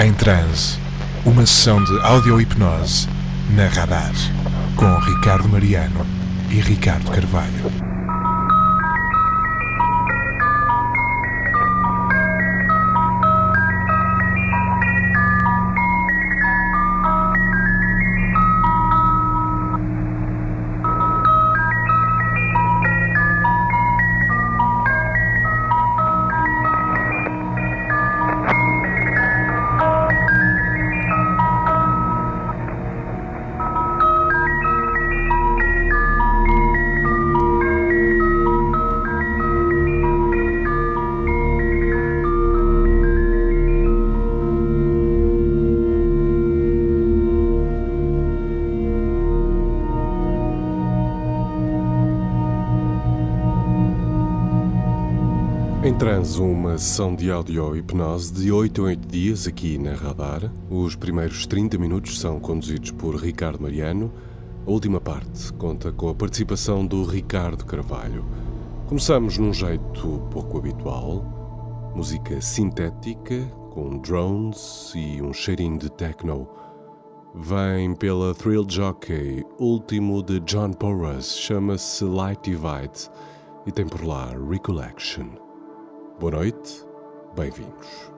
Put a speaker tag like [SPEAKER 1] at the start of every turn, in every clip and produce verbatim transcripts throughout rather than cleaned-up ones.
[SPEAKER 1] Em Transe, uma sessão de audio-hipnose na Radar, com Ricardo Mariano e Ricardo Carvalho.
[SPEAKER 2] Em Transe, uma sessão de audio-hipnose de oito em oito dias aqui na Radar. Os primeiros trinta minutos são conduzidos por Ricardo Mariano. A última parte conta com a participação do Ricardo Carvalho. Começamos num jeito pouco habitual. Música sintética, com drones e um cheirinho de techno. Vem pela Thrill Jockey, último de John Porras, chama-se Light Divide e tem por lá Recollection. Boa noite, bem-vindos.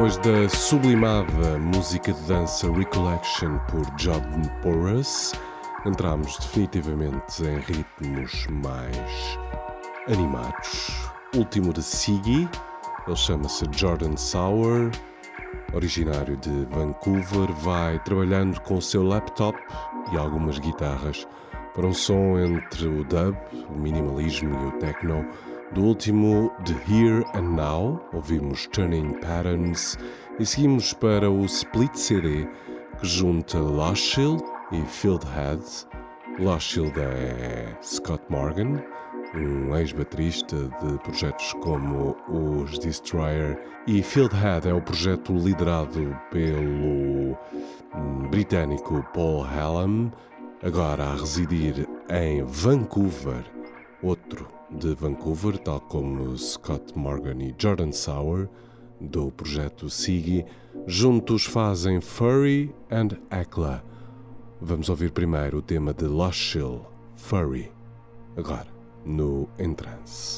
[SPEAKER 2] Depois da sublimada música de dança Recollection por John Porras, entramos definitivamente em ritmos mais animados. Último de Siggy, ele chama-se Jordan Sauer, originário de Vancouver, vai trabalhando com o seu laptop e algumas guitarras para um som entre o dub, o minimalismo e o techno. Do último de Here and Now, ouvimos Turning Patterns e seguimos para o Split C D que junta Lashill e Fieldhead. Lashill é Scott Morgan, um ex-baterista de projetos como os Destroyer, e Fieldhead é o projeto liderado pelo britânico Paul Hallam, agora a residir em Vancouver. Outro de Vancouver, tal como Scott Morgan e Jordan Sauer, do projeto Siggy, juntos fazem Furry and Ekla. Vamos ouvir primeiro o tema de Lashill, Furry, agora no Entrance.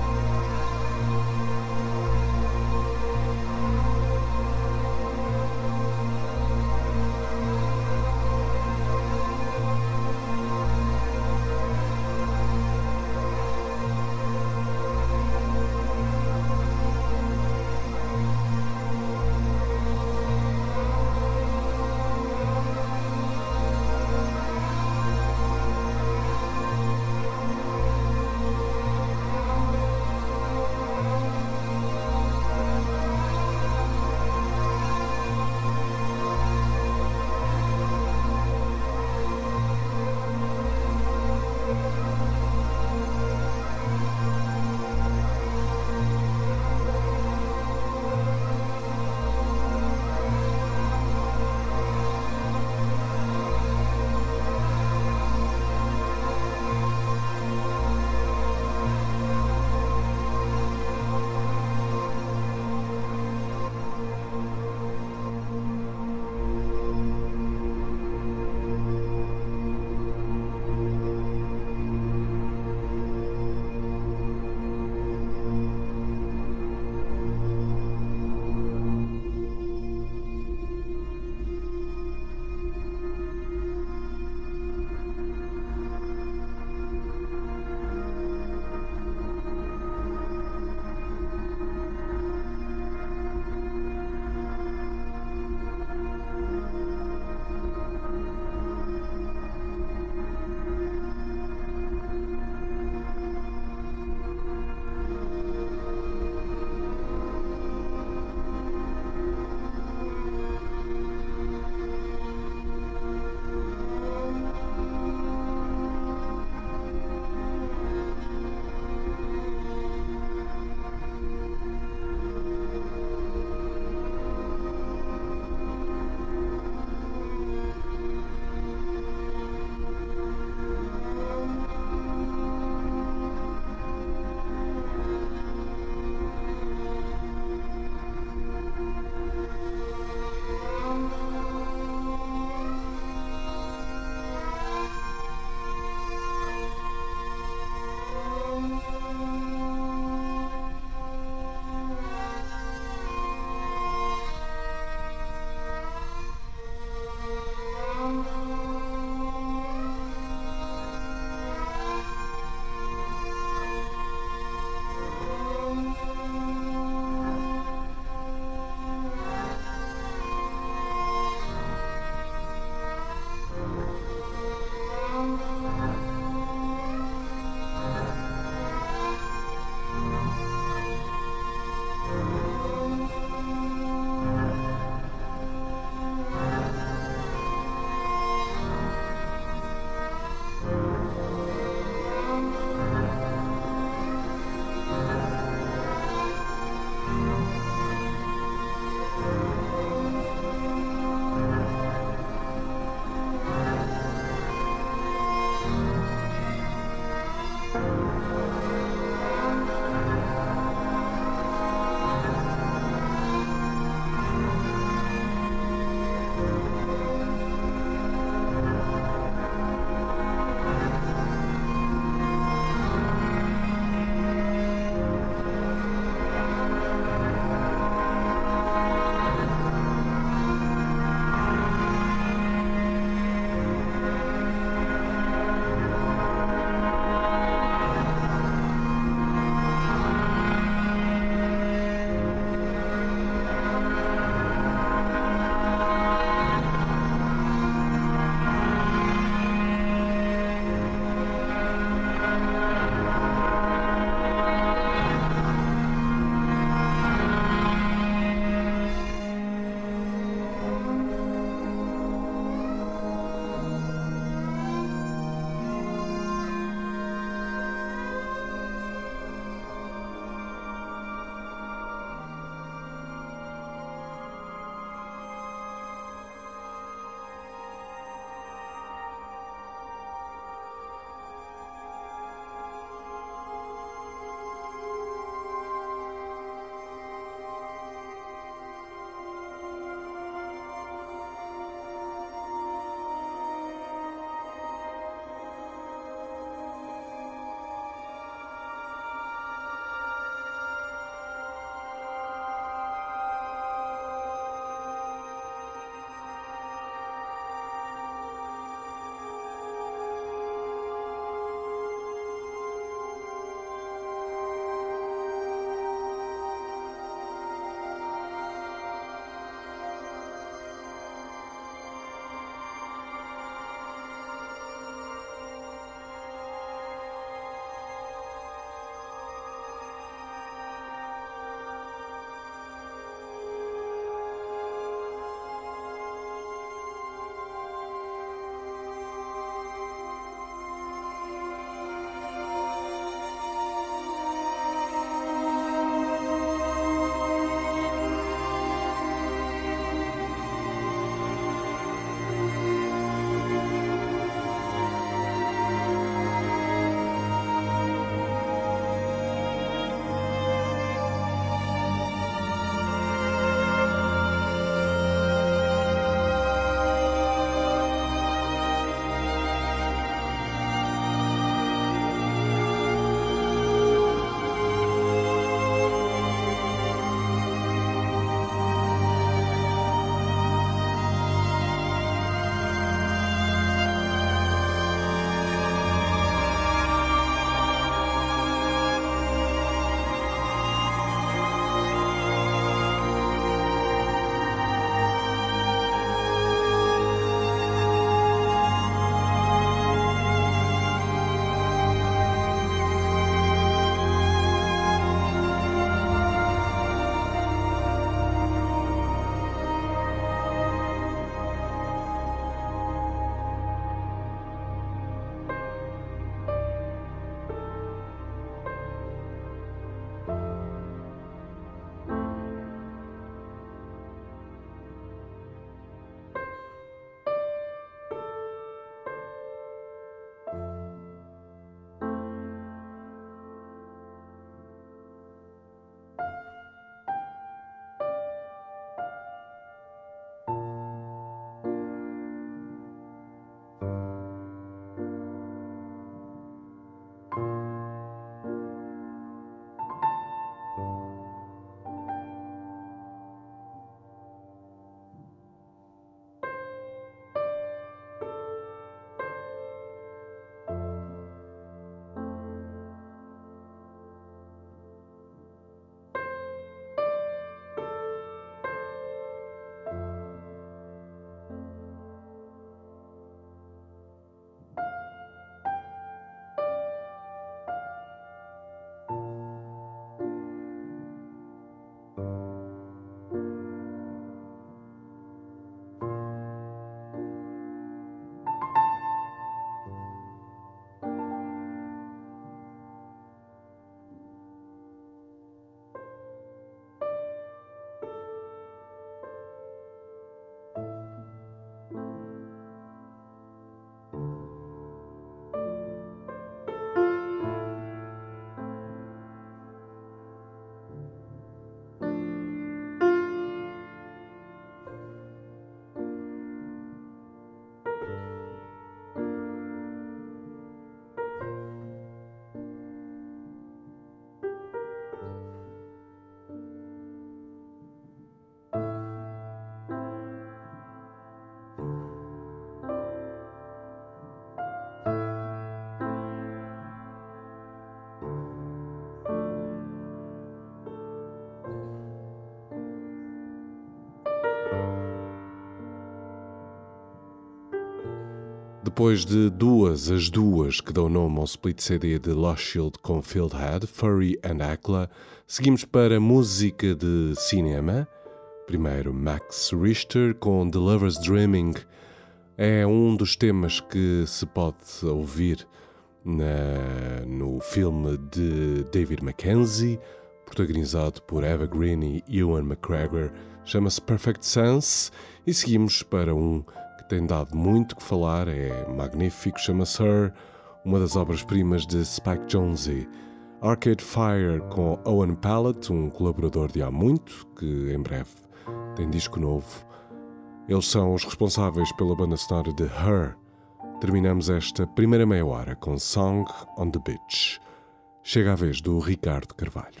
[SPEAKER 2] Depois de duas, as duas que dão nome ao split C D de Lost Shield com Fieldhead, Furry and Akla, seguimos para música de cinema. Primeiro Max Richter com The Lover's Dreaming. É um dos temas que se pode ouvir na, no filme de David Mackenzie, protagonizado por Eva Green e Ewan McGregor. Chama-se Perfect Sense. E seguimos para um tem dado muito que falar, é magnífico, chama-se Her, uma das obras-primas de Spike Jonze. Arcade Fire com Owen Pallett, um colaborador de há muito, que em breve tem disco novo. Eles são os responsáveis pela banda sonora de Her. Terminamos esta primeira meia hora com Song on the Beach. Chega a vez do Ricardo Carvalho.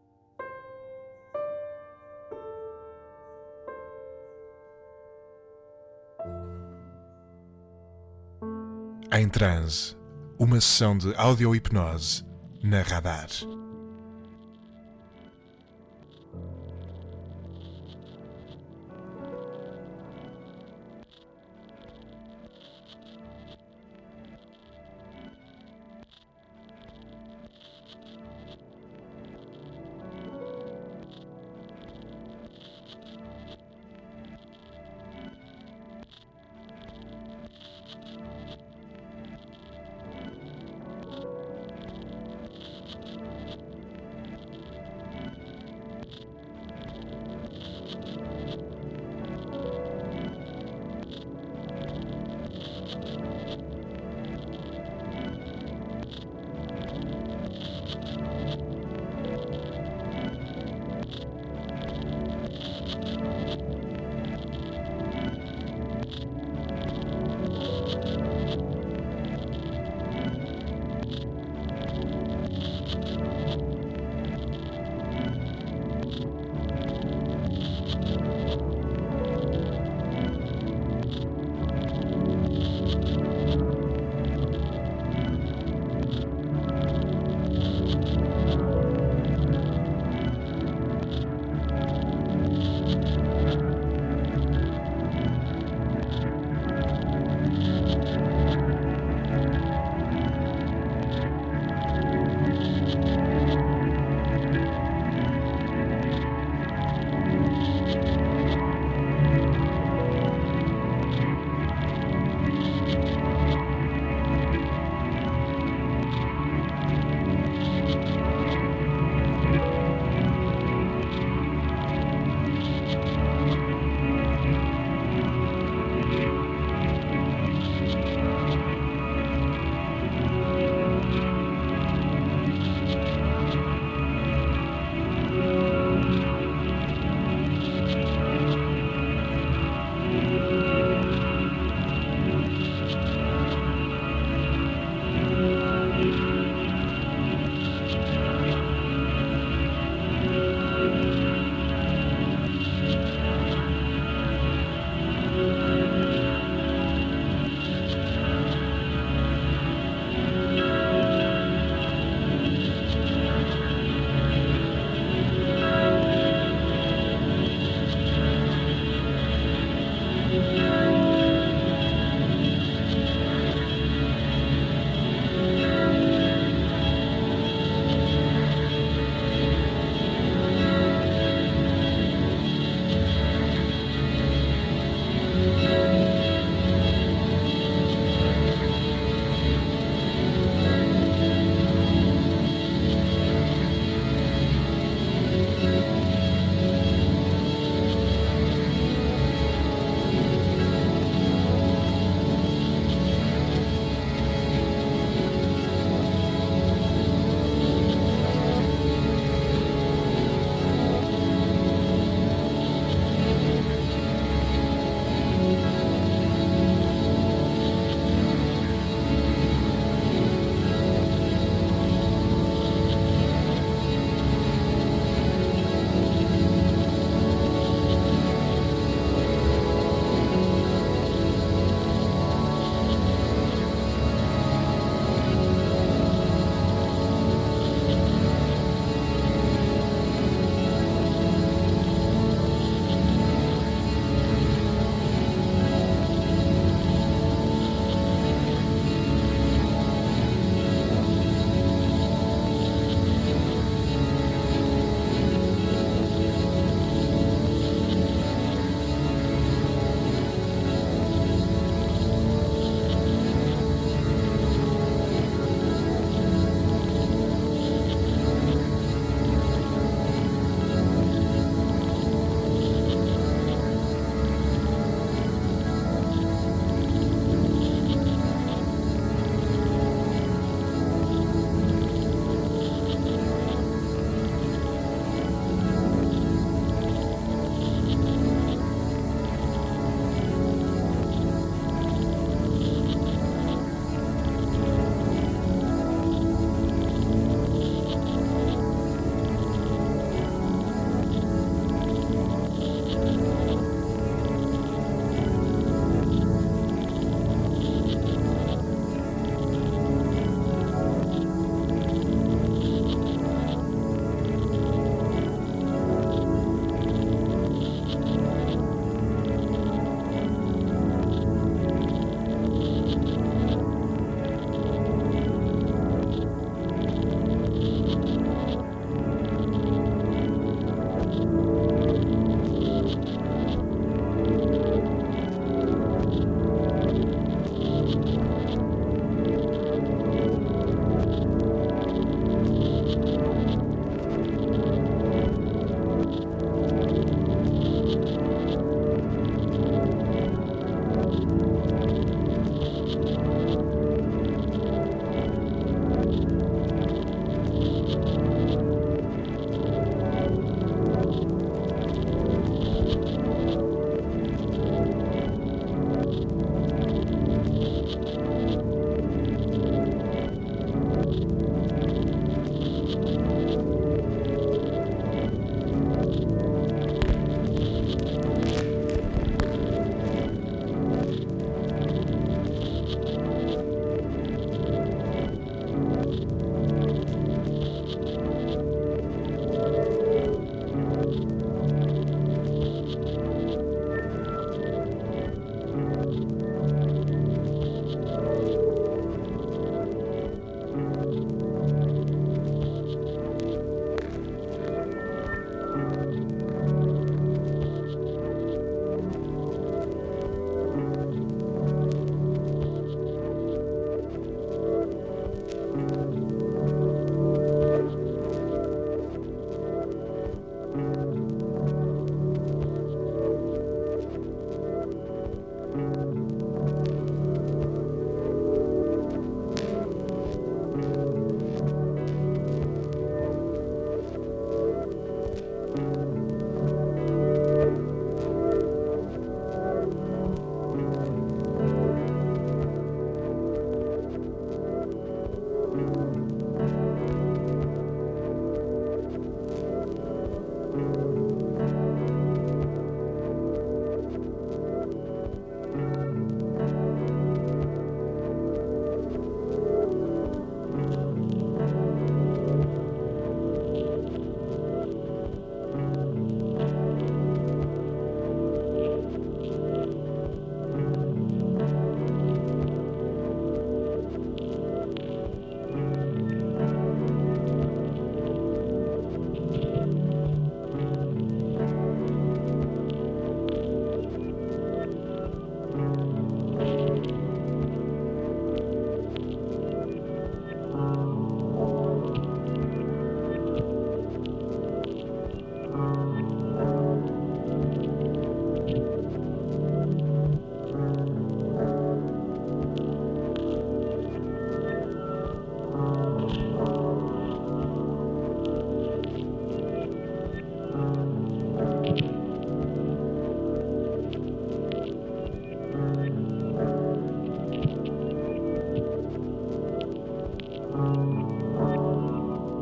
[SPEAKER 1] Em transe, uma sessão de audio-hipnose na Radar.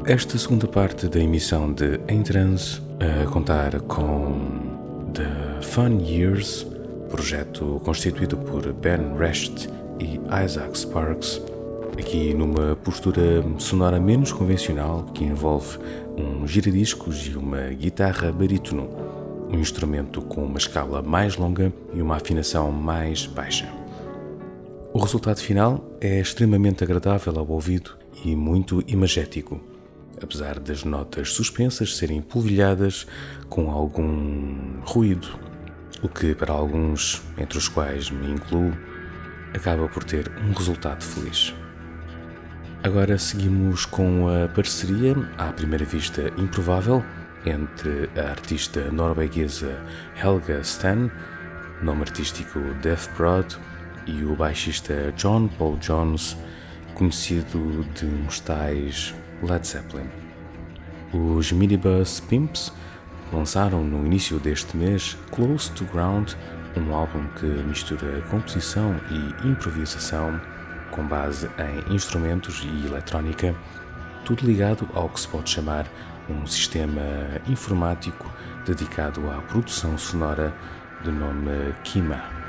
[SPEAKER 3] esta segunda parte da emissão de Em Transe, a contar com The Fun Years, projeto constituído por Ben Rest e Isaac Sparks, aqui numa postura sonora menos convencional que envolve um giradiscos e uma guitarra barítono, um instrumento com uma escala mais longa e uma afinação mais baixa. O resultado final é extremamente agradável ao ouvido e muito imagético, apesar das notas suspensas serem polvilhadas com algum ruído, o que para alguns, entre os quais me incluo, acaba por ter um resultado feliz. Agora seguimos com a parceria, à primeira vista improvável, entre a artista norueguesa Helga Stan, nome artístico Death Prod, e o baixista John Paul Jones, conhecido de uns tais Led Zeppelin. Os Minibus Pimps lançaram no início deste mês Close to Ground, um álbum que mistura composição e improvisação com base em instrumentos e eletrónica, tudo ligado ao que se pode chamar um sistema informático dedicado à produção sonora de nome Kima.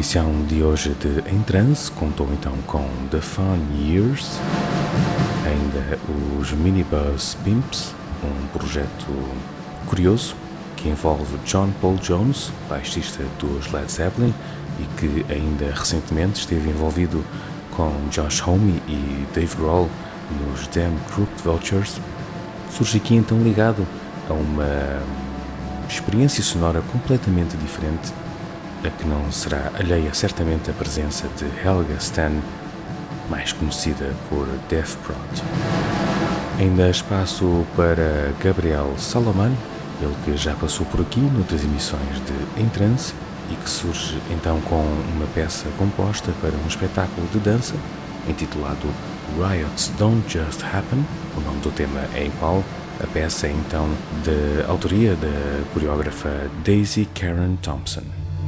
[SPEAKER 3] emissão de hoje de Em Trance contou então com The Fun Years, ainda os Minibus Pimps, um projeto curioso que envolve John Paul Jones, baixista dos Led Zeppelin, e que ainda recentemente esteve envolvido com Josh Homme e Dave Grohl nos Damn Crooked Vultures. Surge aqui então ligado a uma experiência sonora completamente diferente, a que não será alheia certamente a presença de Helga Stan, mais conhecida por Death Prod. Ainda há espaço para Gabriel Salomon, ele que já passou por aqui noutras emissões de Em Trance e que surge então com uma peça composta para um espetáculo de dança intitulado Riots Don't Just Happen. O nome do tema é igual. A peça é então da autoria da coreógrafa Daisy Karen Thompson.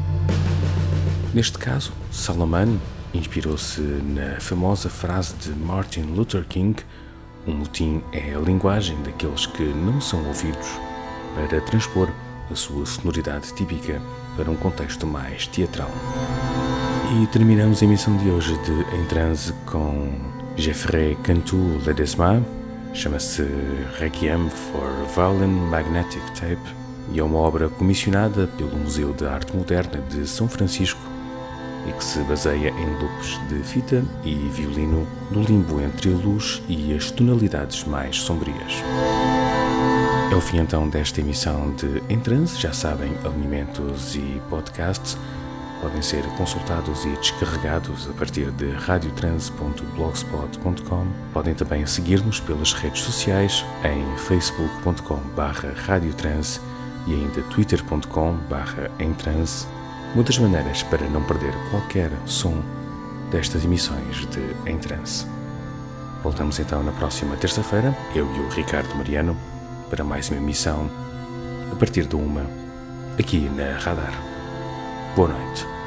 [SPEAKER 3] Neste caso, Salomon inspirou-se na famosa frase de Martin Luther King: "Um motim é a linguagem daqueles que não são ouvidos", para transpor a sua sonoridade típica para um contexto mais teatral. E terminamos a emissão de hoje de Em Transe com Geoffrey Cantu Ledesma, chama-se Requiem for Violin Magnetic Tape e é uma obra comissionada pelo Museu de Arte Moderna de São Francisco e que se baseia em loops de fita e violino no limbo entre a luz e as tonalidades mais sombrias. É o fim então desta emissão de Em Transe. Já sabem, alinhamentos e podcasts podem ser consultados e descarregados a partir de radiotranse ponto blogspot ponto com. Podem também seguir-nos pelas redes sociais em facebook ponto com barra radiotranse e ainda twitter ponto com barra emtranse. Muitas maneiras para não perder qualquer som destas emissões de Em Trance. Voltamos então na próxima terça-feira, eu e o Ricardo Mariano, para mais uma emissão a partir de uma, aqui na Radar. Boa noite.